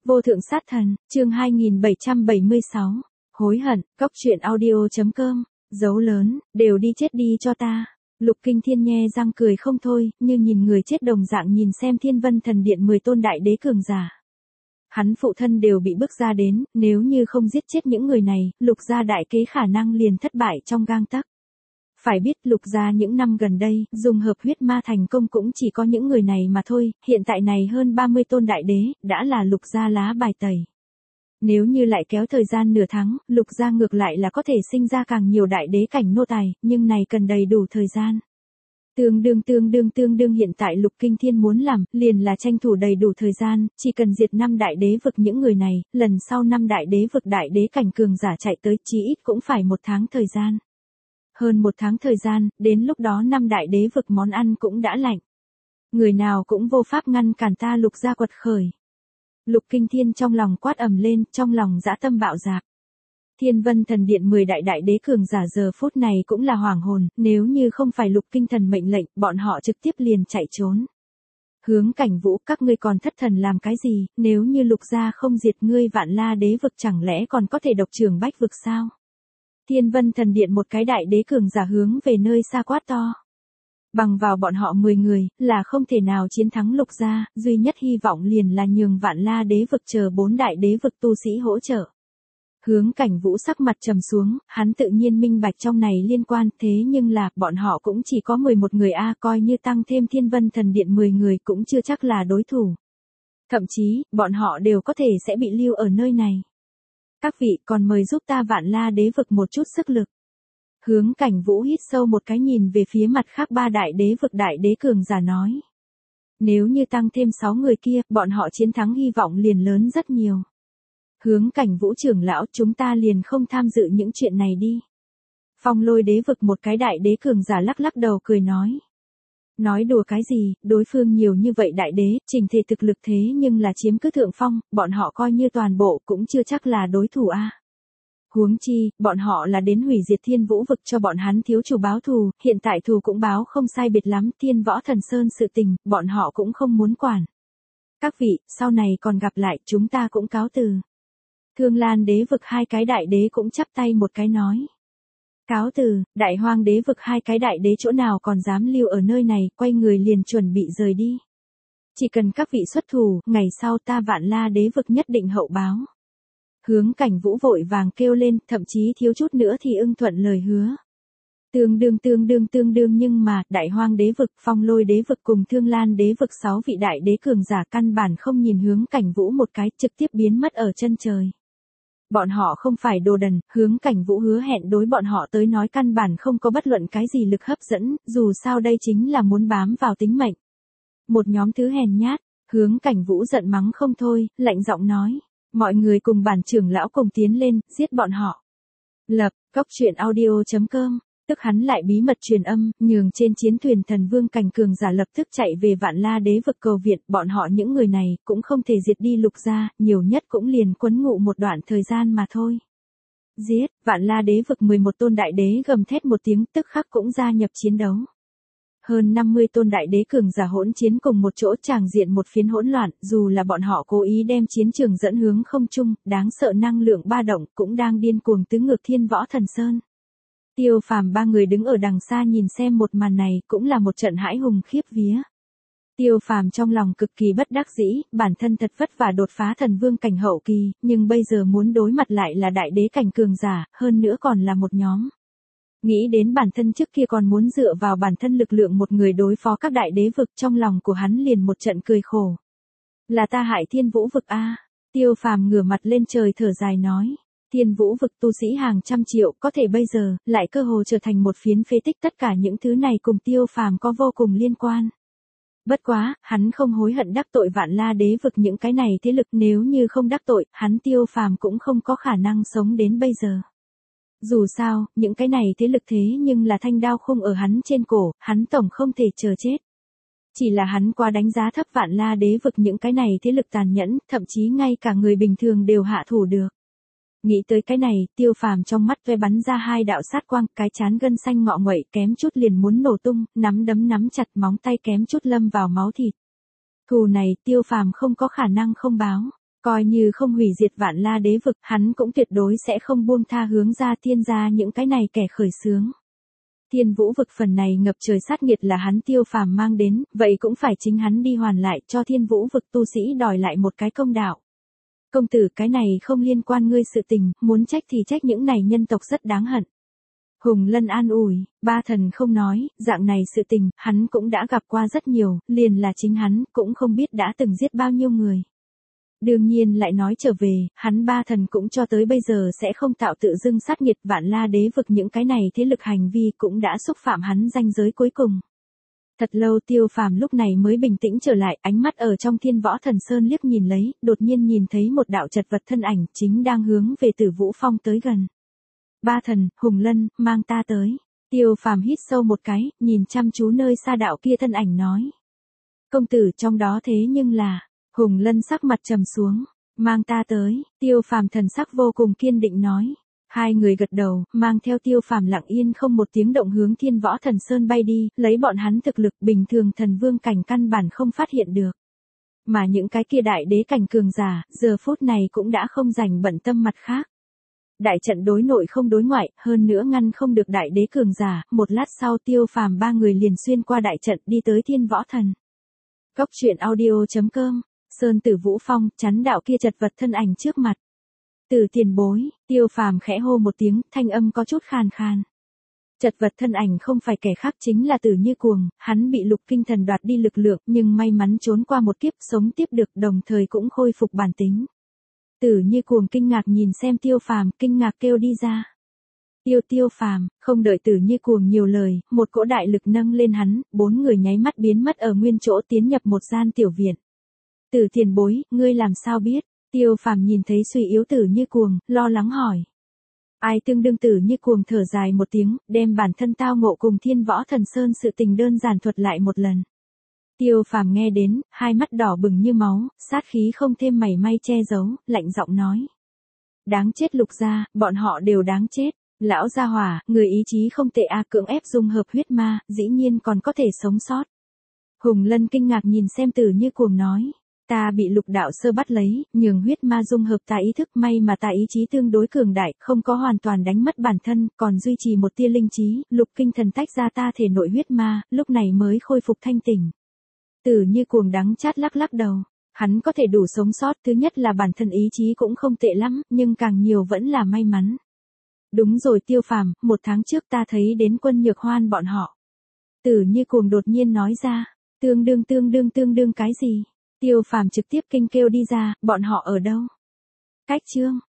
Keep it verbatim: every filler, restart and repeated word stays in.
Vô thượng sát thần, chương hai nghìn bảy trăm bảy mươi sáu. Hối hận, cóc truyện audio chấm com, dấu lớn, đều đi chết đi cho ta. Lục Kinh Thiên nhe răng cười không thôi, như nhìn người chết đồng dạng nhìn xem Thiên Vân Thần Điện mười tôn đại đế cường giả. Hắn phụ thân đều bị bức ra đến, nếu như không giết chết những người này, Lục gia đại kế khả năng liền thất bại trong gang tấc. Phải biết Lục gia những năm gần đây, dùng hợp huyết ma thành công cũng chỉ có những người này mà thôi, hiện tại này hơn ba mươi tôn đại đế, đã là Lục gia lá bài tẩy. Nếu như lại kéo thời gian nửa tháng, Lục gia ngược lại là có thể sinh ra càng nhiều đại đế cảnh nô tài, nhưng này cần đầy đủ thời gian. Tương đương tương đương tương đương hiện tại Lục Kinh Thiên muốn làm, liền là tranh thủ đầy đủ thời gian, chỉ cần diệt năm đại đế vực những người này, lần sau năm đại đế vực đại đế cảnh cường giả chạy tới chí ít cũng phải một tháng thời gian. Hơn một tháng thời gian, đến lúc đó năm đại đế vực món ăn cũng đã lạnh. Người nào cũng vô pháp ngăn cản ta Lục gia quật khởi. Lục Kinh Thiên trong lòng quát ầm lên, trong lòng dã tâm bạo dạp. Thiên Vân Thần Điện mười đại đại đế cường giả giờ phút này cũng là hoảng hồn, nếu như không phải Lục Kinh Thần mệnh lệnh, bọn họ trực tiếp liền chạy trốn. Hướng Cảnh Vũ, các ngươi còn thất thần làm cái gì, nếu như Lục gia không diệt ngươi Vạn La đế vực chẳng lẽ còn có thể độc trưởng bách vực sao? Thiên Vân Thần Điện một cái đại đế cường giả hướng về nơi xa quát to. Bằng vào bọn họ mười người, là không thể nào chiến thắng Lục gia, duy nhất hy vọng liền là nhường Vạn La đế vực chờ bốn đại đế vực tu sĩ hỗ trợ. Hướng Cảnh Vũ sắc mặt trầm xuống, hắn tự nhiên minh bạch trong này liên quan, thế nhưng là, bọn họ cũng chỉ có mười một người a, coi như tăng thêm Thiên Vân Thần Điện mười người cũng chưa chắc là đối thủ. Thậm chí, bọn họ đều có thể sẽ bị lưu ở nơi này. Các vị còn mời giúp ta Vạn La đế vực một chút sức lực. Hướng Cảnh Vũ hít sâu một cái nhìn về phía mặt khác ba đại đế vực đại đế cường giả nói. Nếu như tăng thêm sáu người kia, bọn họ chiến thắng hy vọng liền lớn rất nhiều. Hướng Cảnh Vũ trưởng lão, chúng ta liền không tham dự những chuyện này đi. Phong Lôi đế vực một cái đại đế cường giả lắc lắc đầu cười nói. Nói đùa cái gì, đối phương nhiều như vậy đại đế, trình thể thực lực thế nhưng là chiếm cứ thượng phong, bọn họ coi như toàn bộ cũng chưa chắc là đối thủ a. Huống chi, bọn họ là đến hủy diệt Thiên Vũ vực cho bọn hắn thiếu chủ báo thù, hiện tại thù cũng báo không sai biệt lắm, Thiên Võ Thần Sơn sự tình, bọn họ cũng không muốn quản. Các vị, sau này còn gặp lại, chúng ta cũng cáo từ. Thương Lan đế vực hai cái đại đế cũng chắp tay một cái nói. Cáo từ, Đại Hoang đế vực hai cái đại đế chỗ nào còn dám lưu ở nơi này, quay người liền chuẩn bị rời đi. Chỉ cần các vị xuất thủ, ngày sau ta Vạn La đế vực nhất định hậu báo. Hướng Cảnh Vũ vội vàng kêu lên, thậm chí thiếu chút nữa thì ưng thuận lời hứa. Tương đương tương đương tương đương nhưng mà, Đại Hoang đế vực, Phong Lôi đế vực cùng Thương Lan đế vực sáu vị đại đế cường giả căn bản không nhìn Hướng Cảnh Vũ một cái, trực tiếp biến mất ở chân trời. Bọn họ không phải đồ đần, Hướng Cảnh Vũ hứa hẹn đối bọn họ tới nói căn bản không có bất luận cái gì lực hấp dẫn, dù sao đây chính là muốn bám vào tính mệnh. Một nhóm thứ hèn nhát, Hướng Cảnh Vũ giận mắng không thôi, lạnh giọng nói. Mọi người cùng bản trưởng lão cùng tiến lên, giết bọn họ. Lập, cóc truyện audio chấm com, tức hắn lại bí mật truyền âm, nhường trên chiến thuyền thần vương cảnh cường giả lập tức chạy về Vạn La đế vực cầu viện, bọn họ những người này, cũng không thể diệt đi Lục gia, nhiều nhất cũng liền quấn ngụ một đoạn thời gian mà thôi. Giết, Vạn La đế vực mười một tôn đại đế gầm thét một tiếng tức khắc cũng gia nhập chiến đấu. Hơn năm mươi tôn đại đế cường giả hỗn chiến cùng một chỗ tràng diện một phiến hỗn loạn, dù là bọn họ cố ý đem chiến trường dẫn hướng không trung, đáng sợ năng lượng ba động cũng đang điên cuồng tứ ngược Thiên Võ Thần Sơn. Tiêu Phàm ba người đứng ở đằng xa nhìn xem một màn này, cũng là một trận hãi hùng khiếp vía. Tiêu Phàm trong lòng cực kỳ bất đắc dĩ, bản thân thật vất vả đột phá thần vương cảnh hậu kỳ, nhưng bây giờ muốn đối mặt lại là đại đế cảnh cường giả, hơn nữa còn là một nhóm. Nghĩ đến bản thân trước kia còn muốn dựa vào bản thân lực lượng một người đối phó các đại đế vực, trong lòng của hắn liền một trận cười khổ. Là ta hại Thiên Vũ vực a. Tiêu Phàm ngửa mặt lên trời thở dài nói. Thiên Vũ vực tu sĩ hàng trăm triệu, có thể bây giờ, lại cơ hồ trở thành một phiến phế tích, tất cả những thứ này cùng Tiêu Phàm có vô cùng liên quan. Bất quá, hắn không hối hận đắc tội Vạn La đế vực những cái này thế lực, nếu như không đắc tội, hắn Tiêu Phàm cũng không có khả năng sống đến bây giờ. Dù sao, những cái này thế lực thế nhưng là thanh đao khung ở hắn trên cổ, hắn tổng không thể chờ chết. Chỉ là hắn quá đánh giá thấp Vạn La đế vực những cái này thế lực tàn nhẫn, thậm chí ngay cả người bình thường đều hạ thủ được. Nghĩ tới cái này, Tiêu Phàm trong mắt ve bắn ra hai đạo sát quang, cái chán gân xanh ngọ nguậy kém chút liền muốn nổ tung, nắm đấm nắm chặt, móng tay kém chút lâm vào máu thịt. Thù này Tiêu Phàm không có khả năng không báo. Coi như không hủy diệt Vạn La đế vực, hắn cũng tuyệt đối sẽ không buông tha hướng ra thiên gia những cái này kẻ khởi xướng. Thiên vũ vực phần này ngập trời sát nghiệt là hắn Tiêu Phàm mang đến, vậy cũng phải chính hắn đi hoàn lại cho thiên vũ vực tu sĩ đòi lại một cái công đạo. Công tử, cái này không liên quan ngươi sự tình, muốn trách thì trách những này nhân tộc rất đáng hận. Hùng Lân an ủi, ba thần không nói, dạng này sự tình, hắn cũng đã gặp qua rất nhiều, liền là chính hắn, cũng không biết đã từng giết bao nhiêu người. Đương nhiên lại nói trở về, hắn ba thần cũng cho tới bây giờ sẽ không tạo tự dưng sát nghiệt, Vạn La đế vực những cái này thế lực hành vi cũng đã xúc phạm hắn ranh giới cuối cùng. Thật lâu Tiêu Phàm lúc này mới bình tĩnh trở lại, ánh mắt ở trong Thiên Võ Thần Sơn liếc nhìn lấy, đột nhiên nhìn thấy một đạo chật vật thân ảnh chính đang hướng về Tử Vũ Phong tới gần. Ba thần, Hùng Lân, mang ta tới. Tiêu Phàm hít sâu một cái, nhìn chăm chú nơi xa đạo kia thân ảnh nói. Công tử, trong đó thế nhưng là, Hùng Lân sắc mặt trầm xuống, mang ta tới. Tiêu Phàm thần sắc vô cùng kiên định nói. Hai người gật đầu, mang theo Tiêu Phàm lặng yên không một tiếng động hướng Thiên Võ Thần Sơn bay đi, lấy bọn hắn thực lực bình thường thần vương cảnh căn bản không phát hiện được. Mà những cái kia đại đế cảnh cường giả, giờ phút này cũng đã không rảnh bận tâm mặt khác. Đại trận đối nội không đối ngoại, hơn nữa ngăn không được đại đế cường giả, một lát sau Tiêu Phàm ba người liền xuyên qua đại trận đi tới Thiên Võ Thần. Cốc truyện audio chấm com, Sơn Tử Vũ Phong, chắn đạo kia chật vật thân ảnh trước mặt. Từ tiền bối, Tiêu Phàm khẽ hô một tiếng, thanh âm có chút khàn khàn. Chật vật thân ảnh không phải kẻ khác chính là Tử Như Cuồng, hắn bị Lục Kinh Thần đoạt đi lực lượng nhưng may mắn trốn qua một kiếp sống tiếp được đồng thời cũng khôi phục bản tính. Tử Như Cuồng kinh ngạc nhìn xem Tiêu Phàm, kinh ngạc kêu đi ra. Tiêu Tiêu Phàm, không đợi Tử Như Cuồng nhiều lời, một cỗ đại lực nâng lên hắn, bốn người nháy mắt biến mất ở nguyên chỗ tiến nhập một gian tiểu viện. Tử tiền bối, ngươi làm sao biết? Tiêu Phàm nhìn thấy suy yếu Tử Như Cuồng, lo lắng hỏi. Ai tương đương Tử Như Cuồng thở dài một tiếng, đem bản thân tao ngộ cùng Thiên Võ Thần Sơn sự tình đơn giản thuật lại một lần. Tiêu Phàm nghe đến, hai mắt đỏ bừng như máu, sát khí không thêm mảy may che giấu, lạnh giọng nói. Đáng chết Lục gia, bọn họ đều đáng chết. Lão gia hỏa, người ý chí không tệ a, cưỡng ép dung hợp huyết ma, dĩ nhiên còn có thể sống sót. Hùng Lân kinh ngạc nhìn xem Tử Như Cuồng nói. Ta bị Lục đạo sơ bắt lấy, nhường huyết ma dung hợp ta ý thức, may mà ta ý chí tương đối cường đại, không có hoàn toàn đánh mất bản thân, còn duy trì một tia linh trí, Lục Kinh Thần tách ra ta thể nội huyết ma, lúc này mới khôi phục thanh tỉnh. Tử Như Cuồng đắng chát lắc lắc đầu, hắn có thể đủ sống sót, thứ nhất là bản thân ý chí cũng không tệ lắm, nhưng càng nhiều vẫn là may mắn. Đúng rồi Tiêu Phàm, một tháng trước ta thấy đến Quân Nhược Hoan bọn họ. Tử Như Cuồng đột nhiên nói ra, tương đương tương đương tương đương cái gì? Tiêu Phàm trực tiếp kinh kêu đi ra, bọn họ ở đâu? Cách chương,